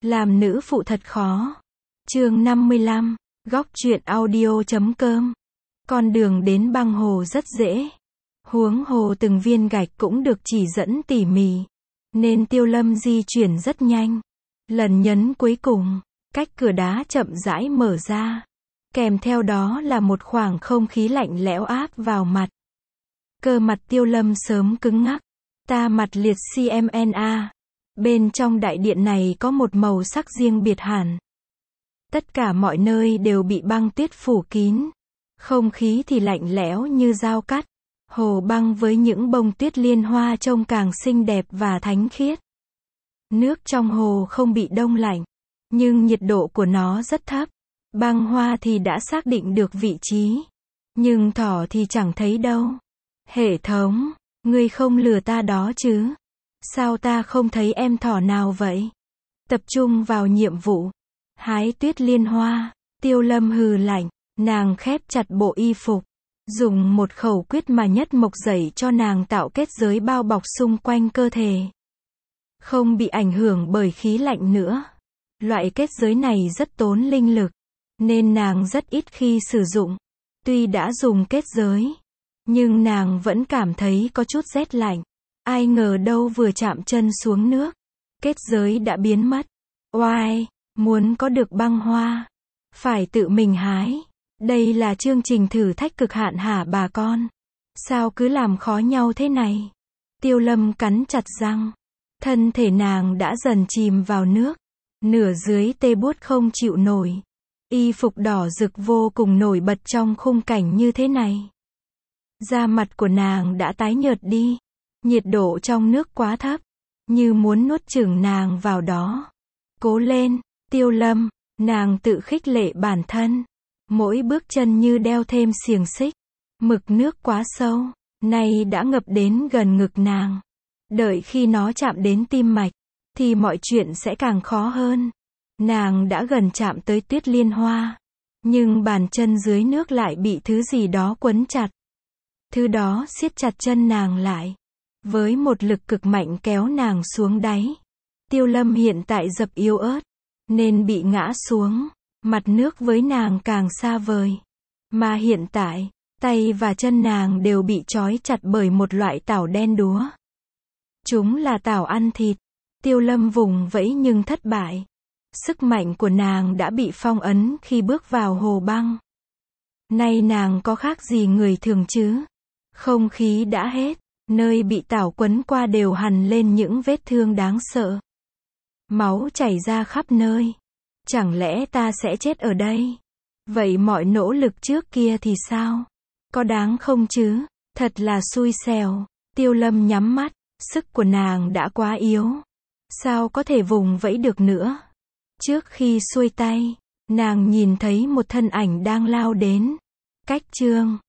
Làm nữ phụ thật khó. Chương 55, góc truyện audio.com. Con đường đến băng hồ rất dễ. Huống hồ từng viên gạch cũng được chỉ dẫn tỉ mỉ, nên Tiêu Lâm di chuyển rất nhanh. Lần nhấn cuối cùng, cách cửa đá chậm rãi mở ra. Kèm theo đó là một khoảng không khí lạnh lẽo áp vào mặt. Cơ mặt Tiêu Lâm sớm cứng ngắc. Ta mặt liệt CMNA. Bên trong đại điện này có một màu sắc riêng biệt hẳn. Tất cả mọi nơi đều bị băng tuyết phủ kín. Không khí thì lạnh lẽo như dao cắt. Hồ băng với những bông tuyết liên hoa trông càng xinh đẹp và thánh khiết. Nước trong hồ không bị đông lạnh, nhưng nhiệt độ của nó rất thấp. Băng hoa thì đã xác định được vị trí, nhưng thỏ thì chẳng thấy đâu. Hệ thống, ngươi không lừa ta đó chứ? Sao ta không thấy em thỏ nào vậy? Tập trung vào nhiệm vụ. Hái tuyết liên hoa. Tiêu Lâm hừ lạnh, nàng khép chặt bộ y phục. Dùng một khẩu quyết mà nhất mộc dẩy cho nàng tạo kết giới bao bọc xung quanh cơ thể. Không bị ảnh hưởng bởi khí lạnh nữa. Loại kết giới này rất tốn linh lực, nên nàng rất ít khi sử dụng. Tuy đã dùng kết giới, nhưng nàng vẫn cảm thấy có chút rét lạnh. Ai ngờ đâu vừa chạm chân xuống nước, kết giới đã biến mất. Oai, muốn có được băng hoa, phải tự mình hái. Đây là chương trình thử thách cực hạn hả bà con? Sao cứ làm khó nhau thế này? Tiêu Lâm cắn chặt răng. Thân thể nàng đã dần chìm vào nước. Nửa dưới tê buốt không chịu nổi. Y phục đỏ rực vô cùng nổi bật trong khung cảnh như thế này. Da mặt của nàng đã tái nhợt đi. Nhiệt độ trong nước quá thấp, như muốn nuốt chửng nàng vào đó. Cố lên, Tiêu Lâm, nàng tự khích lệ bản thân. Mỗi bước chân như đeo thêm xiềng xích. Mực nước quá sâu, nay đã ngập đến gần ngực nàng. Đợi khi nó chạm đến tim mạch, thì mọi chuyện sẽ càng khó hơn. Nàng đã gần chạm tới tuyết liên hoa, nhưng bàn chân dưới nước lại bị thứ gì đó quấn chặt. Thứ đó siết chặt chân nàng lại, với một lực cực mạnh kéo nàng xuống đáy. Tiêu Lâm hiện tại dập yếu ớt, nên bị ngã xuống. Mặt nước với nàng càng xa vời. Mà hiện tại, tay và chân nàng đều bị trói chặt bởi một loại tảo đen đúa. Chúng là tảo ăn thịt. Tiêu Lâm vùng vẫy nhưng thất bại. Sức mạnh của nàng đã bị phong ấn khi bước vào hồ băng. Nay nàng có khác gì người thường chứ? Không khí đã hết. Nơi bị tảo quấn qua đều hằn lên những vết thương đáng sợ. Máu chảy ra khắp nơi. Chẳng lẽ ta sẽ chết ở đây? Vậy mọi nỗ lực trước kia thì sao? Có đáng không chứ? Thật là xui xẻo. Tiêu Lâm nhắm mắt. Sức của nàng đã quá yếu. Sao có thể vùng vẫy được nữa? Trước khi xuôi tay, nàng nhìn thấy một thân ảnh đang lao đến. Cách chương